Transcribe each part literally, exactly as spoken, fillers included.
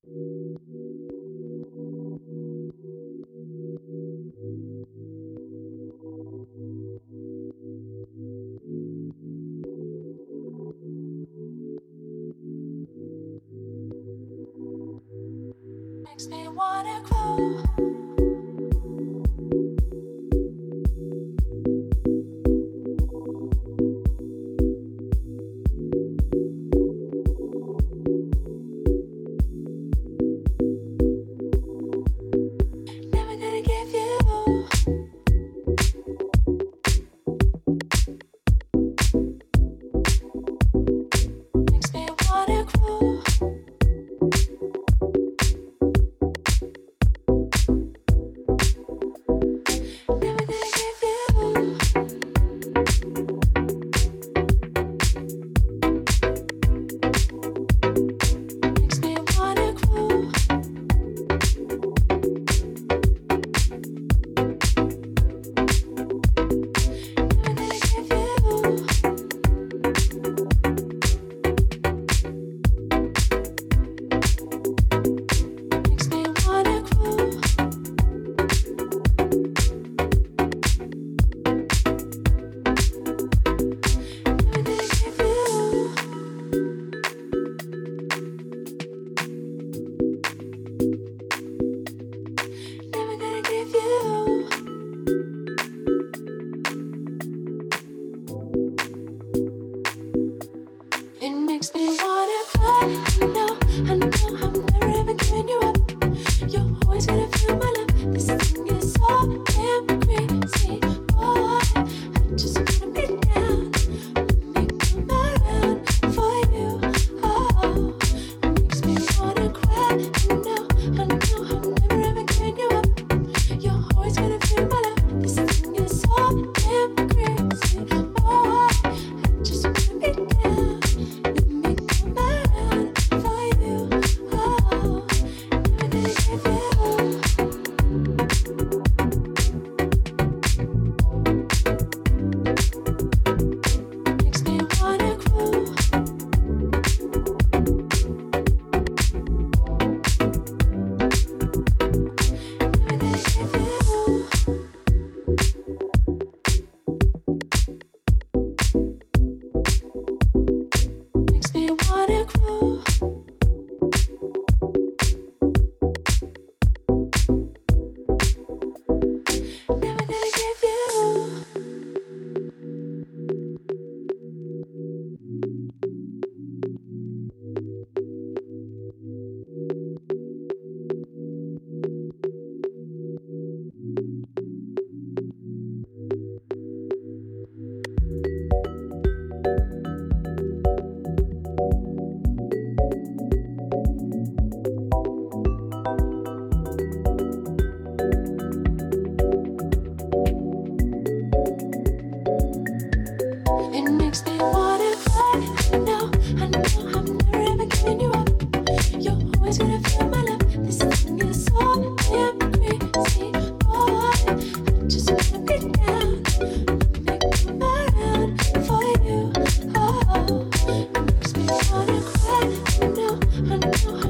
Makes me wanna grow. Never gonna give you. Makes me wanna grow. Never gonna give you. Makes me wanna grow. Never gonna give you. Makes me wanna grow. Never gonna give you. Never gonna give you. It makes me wanna cry. I know, I know, I'm never ever giving you up. You're always gonna feel my love. This thing is so damn crazy, boy. I just wanna be down. Let me come around for you. Oh, it makes me wanna cry. I know, I know, I'm never ever giving you up. You're always gonna feel my love. This thing is so damn crazy, boy. I just wanna be down. Let me come around for you. Oh, never gonna give you. Makes me wanna grow. Never gonna give you. Makes me wanna grow. Never gonna give you. It makes me wanna cry. I know, I know, I'm never ever giving you up. You're always gonna feel my love. This thing is so damn crazy, boy. I just wanna be down. Let me come around for you. Oh, it makes me wanna cry. I know, I know,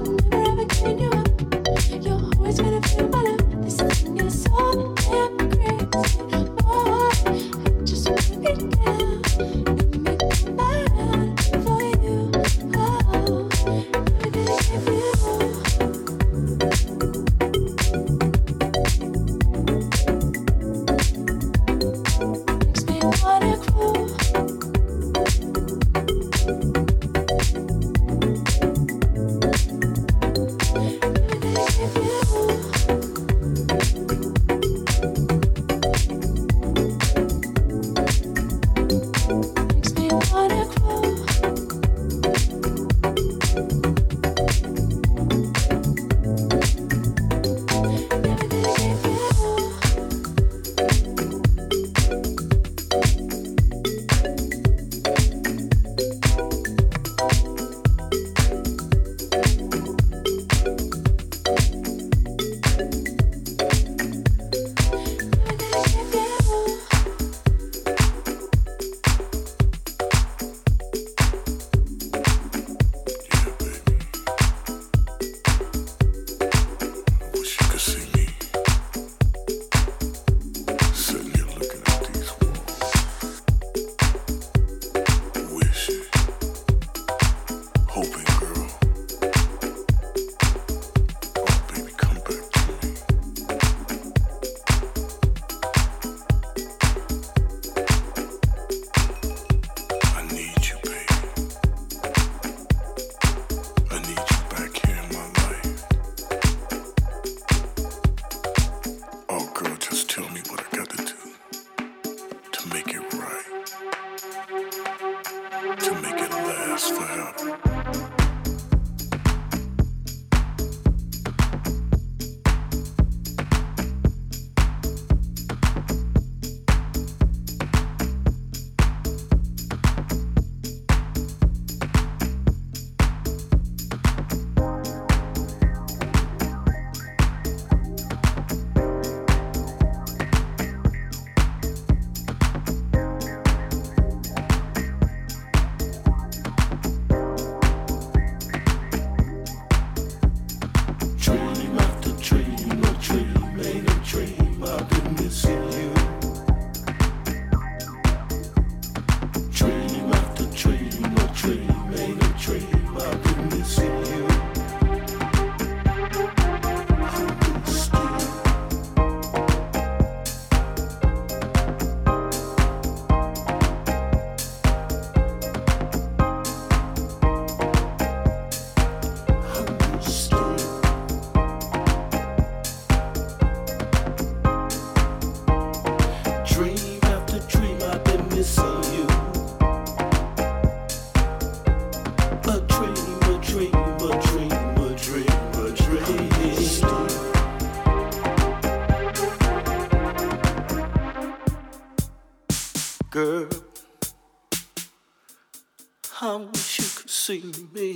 see me.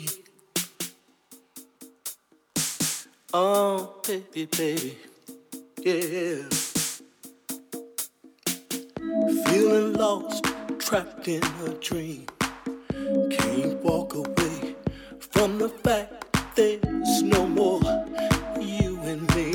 Oh, baby, baby, yeah. Feeling lost, trapped in a dream. Can't walk away from the fact there's no more you and me.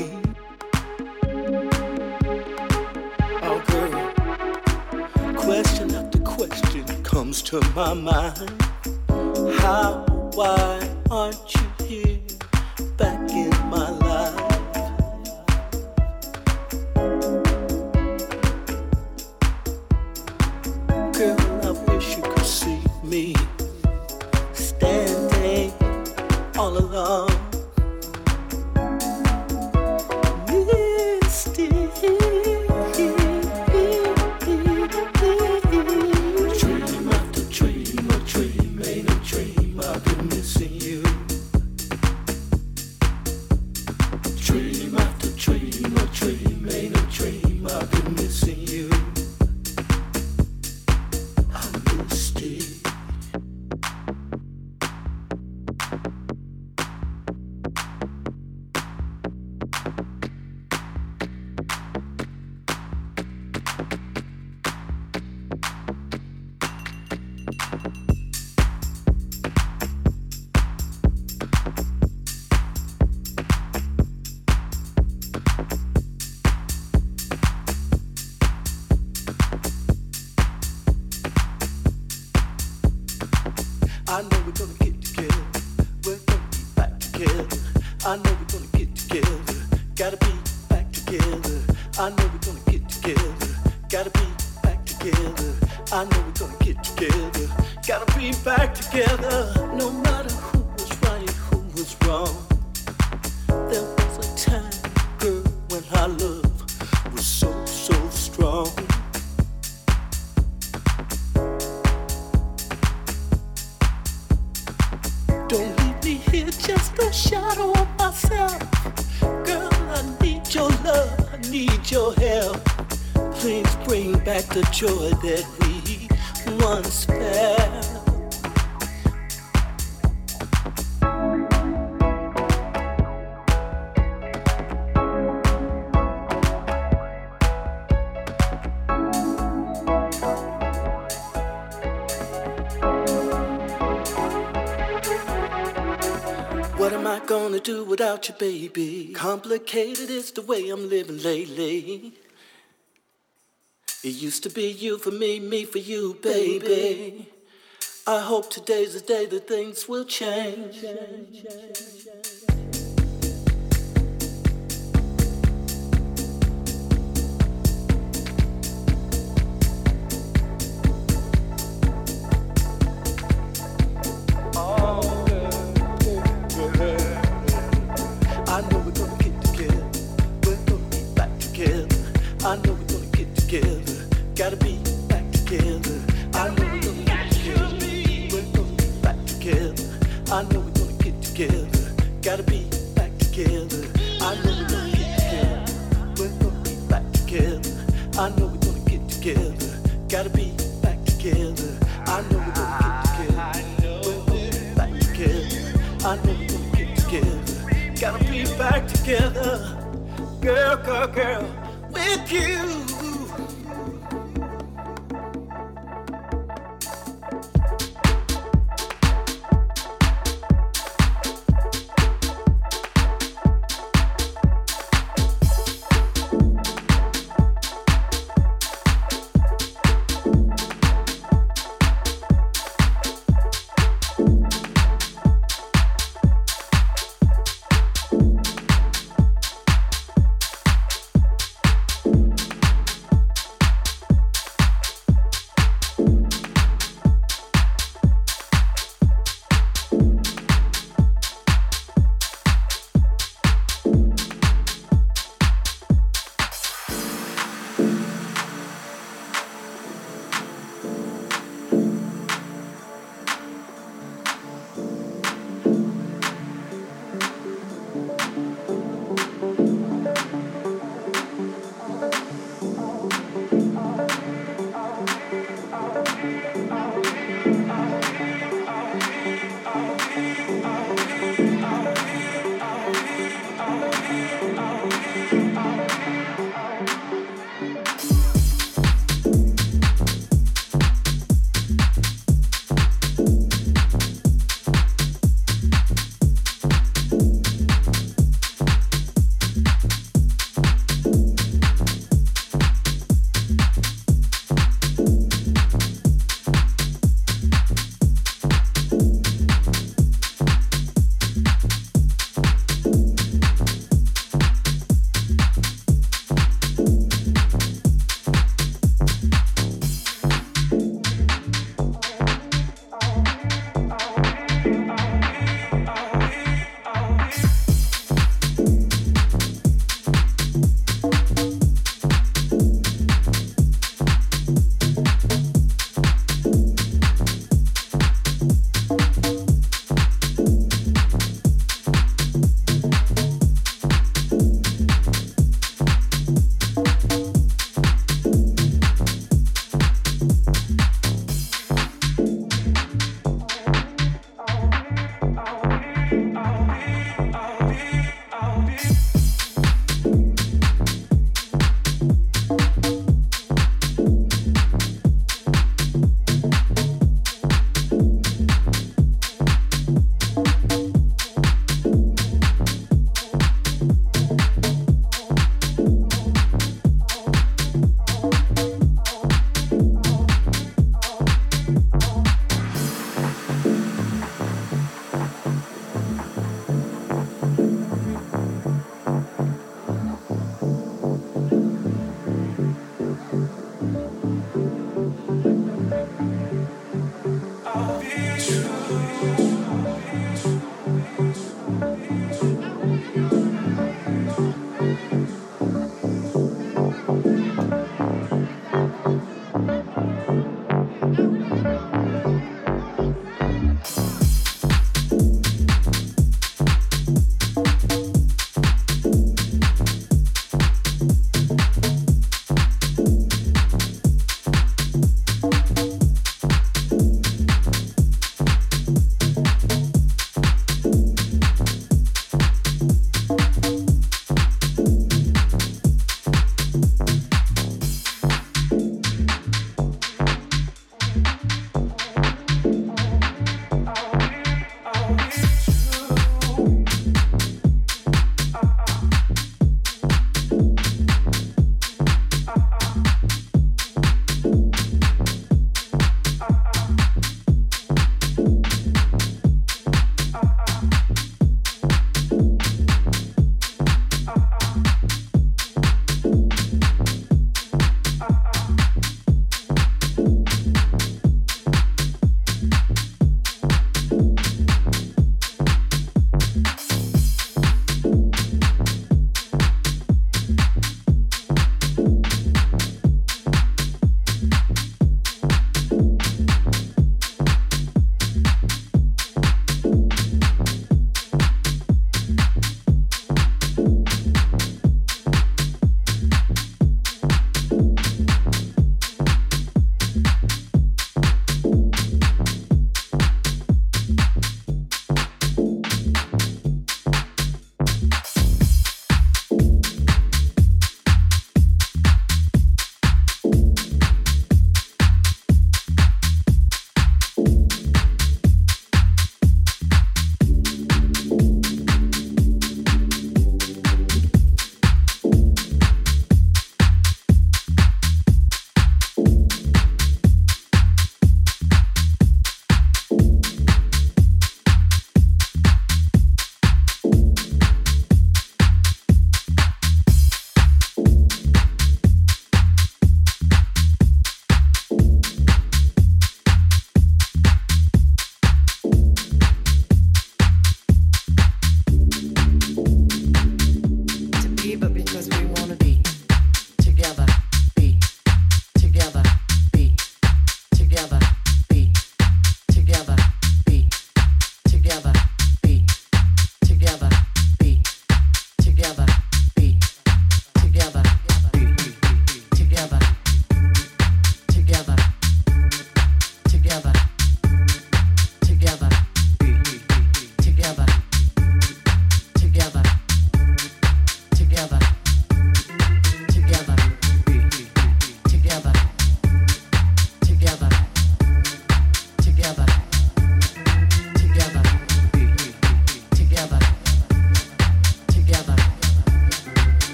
Oh, girl, question after question comes to my mind. How, why aren't you here back in my life? Girl, I wish you could see me standing all alone. Misty. Dream after dream, a dream ain't a dream. I've been missing you. Dream after dream, a dream ain't a dream. I've been missing you. I know we're gonna get together. We're gonna be back together. I know we're gonna get together. Gotta be back together. I know we're gonna get together. Gotta be back together. I know we're gonna get together. Gotta be back together. No matter who was right, who was wrong. There was a time, girl, when our love was so, so strong. Don't leave me here just a shadow of myself. Girl, I need your love, I need your help. Please bring back the joy that we once felt. What am I gonna do without you, baby? Complicated is the way I'm living lately. It used to be you for me, me for you, baby. I hope today's the day that things will change. I know we're gonna get together. We're gonna be back together. I know we're gonna get together. Gotta be back together. I know we're gonna get together. We're gonna be back together. I know we're gonna get together. Gotta be back together. I know we're gonna get together. We're gonna be back together. I know we're gonna get together. Gotta be back together. I know we're gonna get together. We're gonna be back together. I know we're gonna get together. Gotta be back together, girl, girl, girl, with you.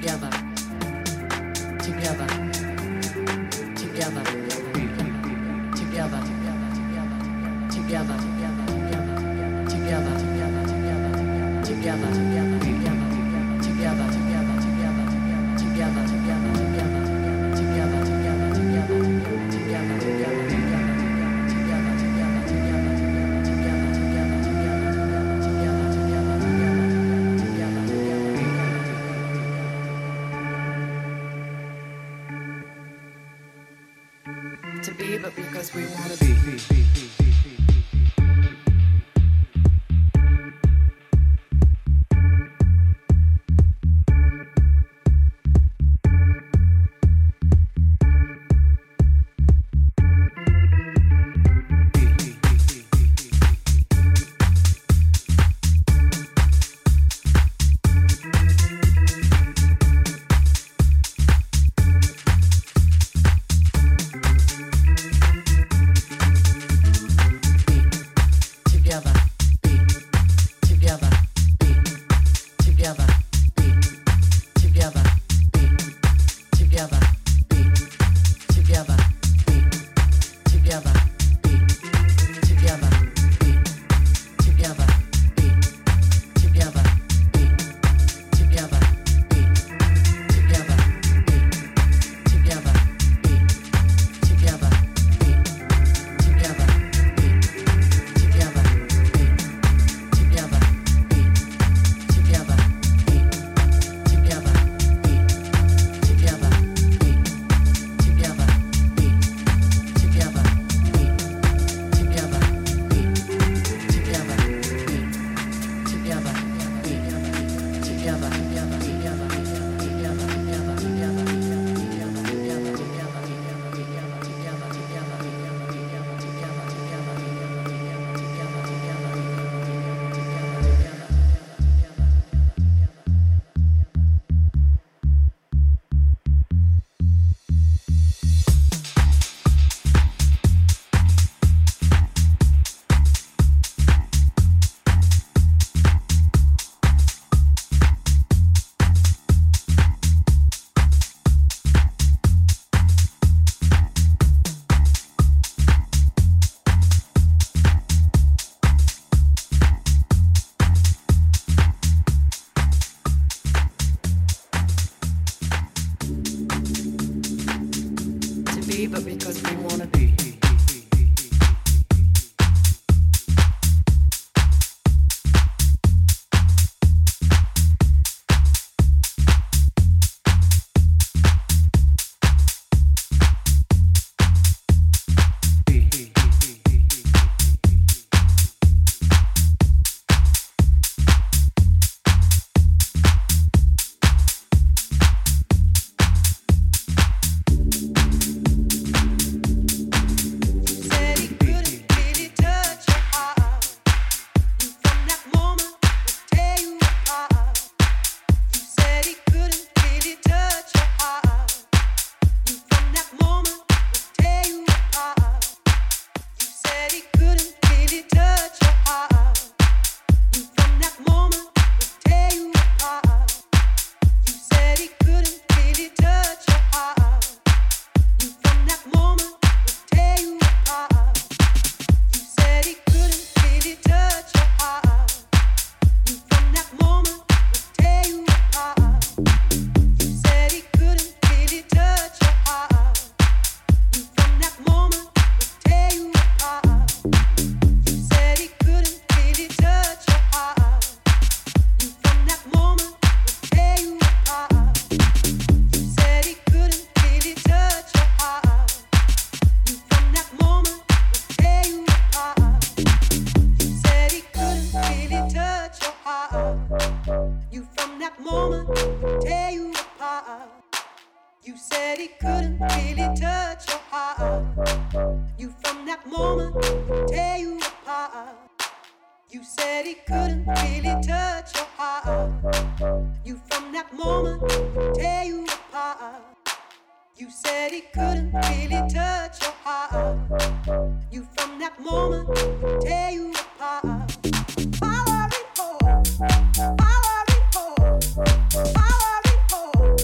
Power report. Power report.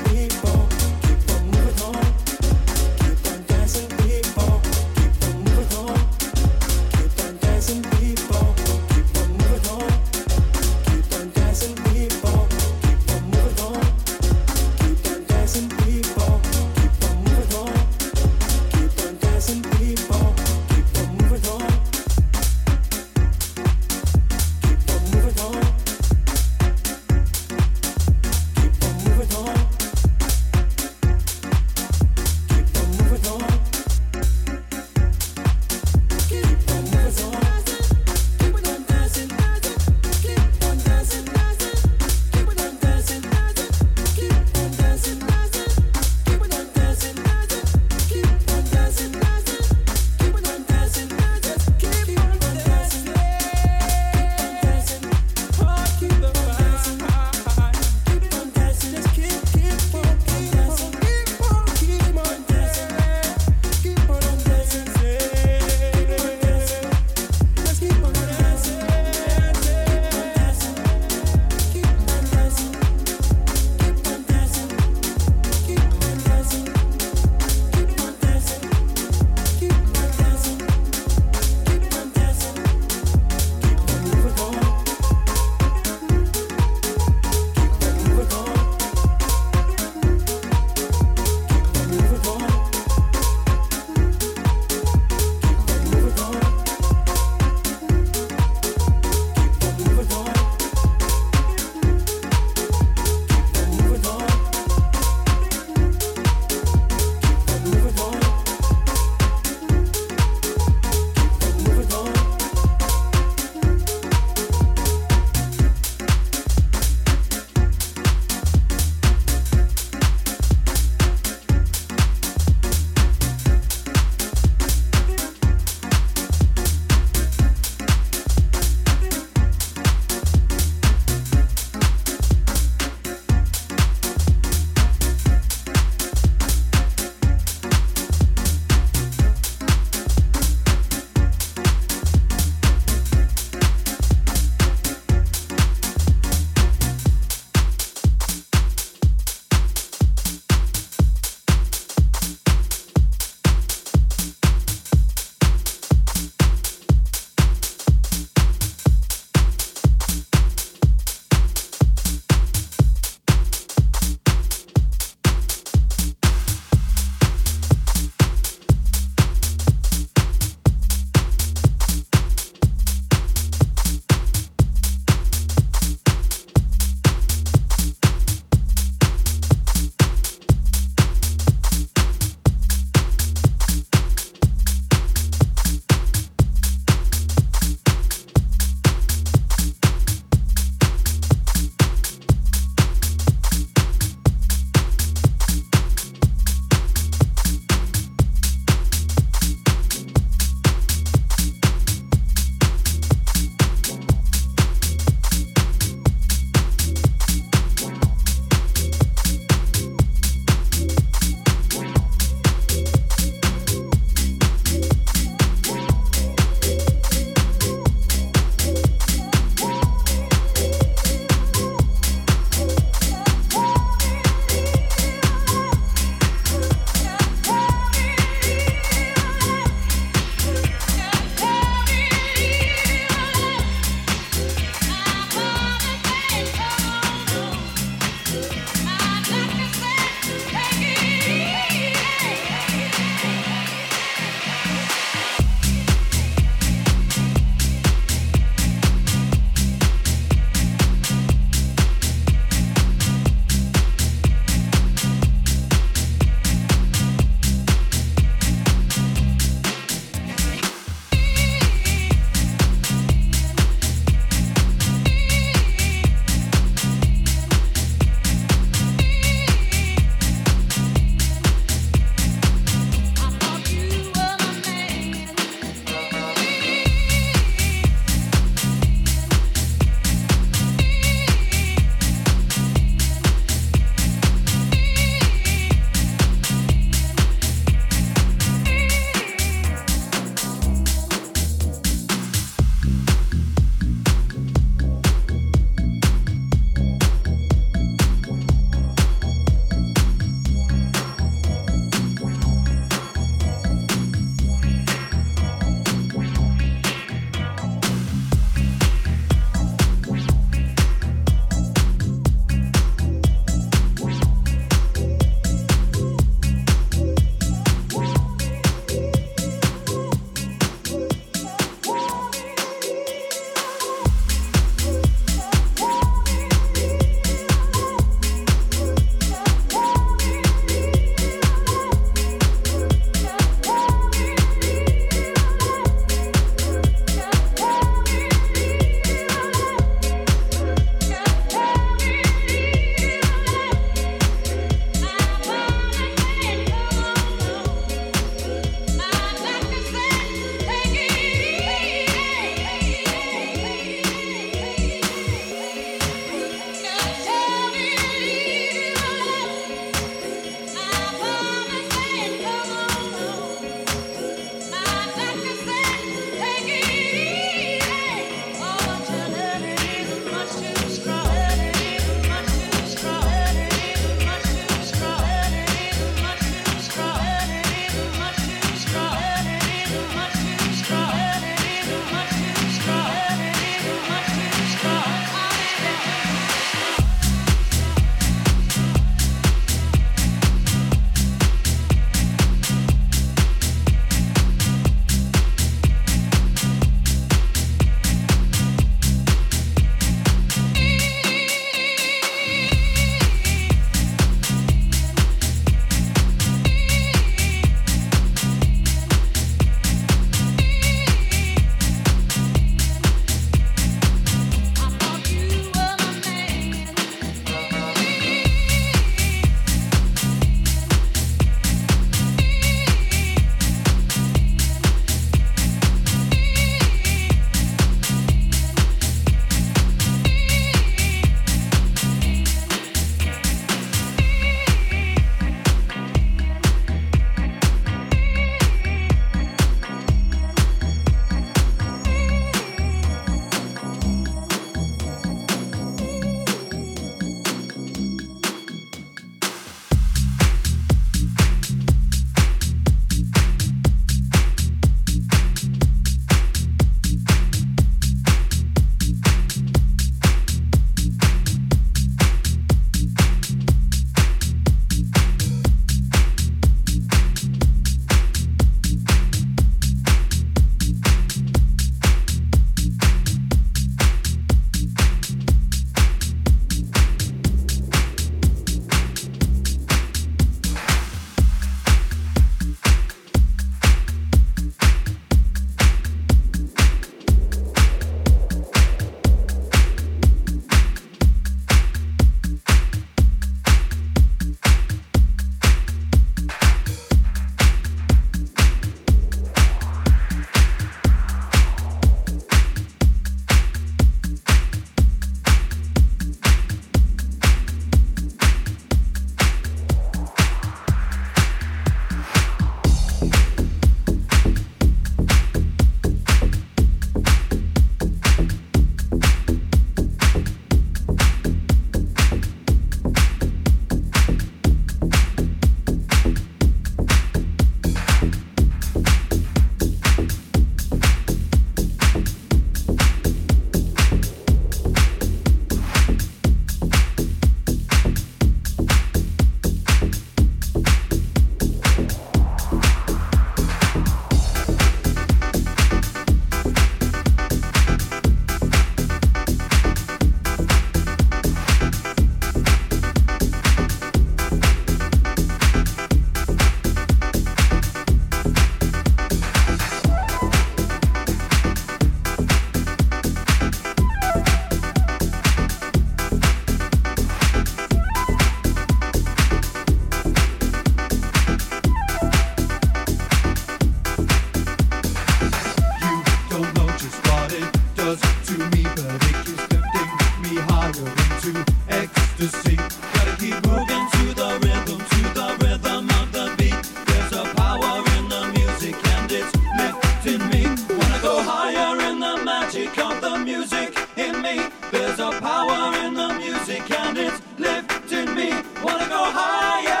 music in me. There's a power in the music and it's lifting me. Wanna go higher.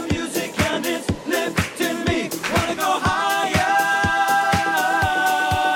Higher.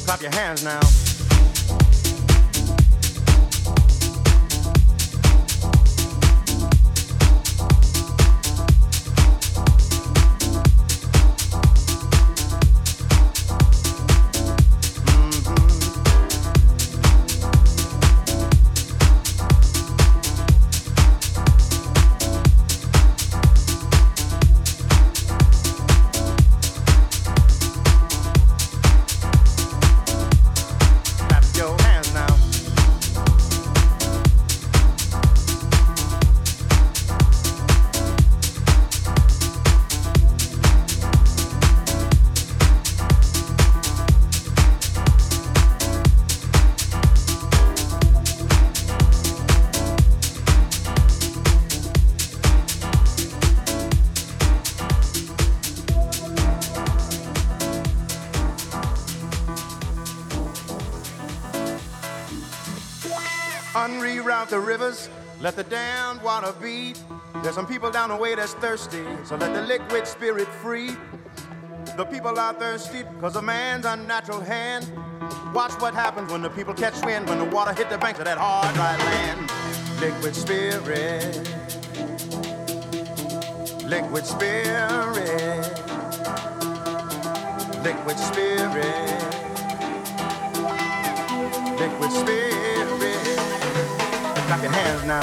Clap your hands now. Unreroute the rivers, let the damned water beat. There's some people down the way that's thirsty, so let the liquid spirit free. The people are thirsty because of man's unnatural hand. Watch what happens when the people catch wind, when the water hit the banks of that hard, dry land. Liquid spirit, liquid spirit, liquid spirit, liquid spirit. Clap your hands now.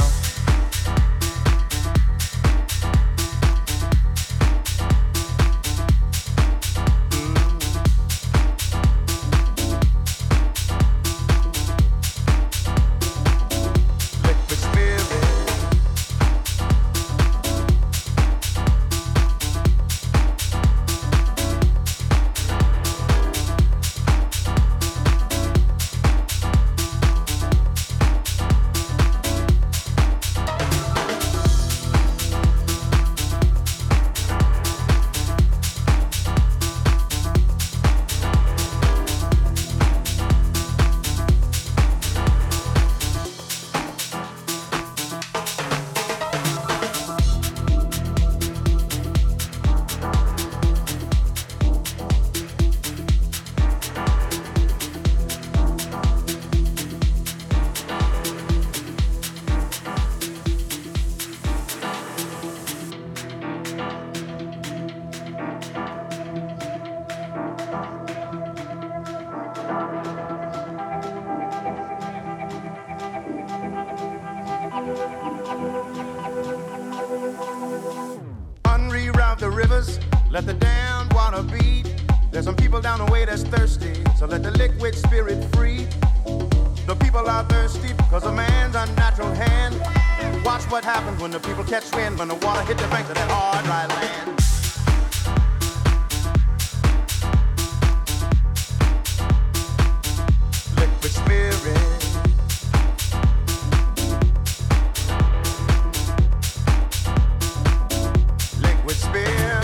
Unreroute the rivers, let the damned water beat. There's some people down the way that's thirsty, so let the liquid spirit free. The people are thirsty because of man's unnatural hand. Watch what happens when the people catch wind, when the water hit the banks of that hard, dry land. Liquid spirit, liquid spirit.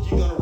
you're gonna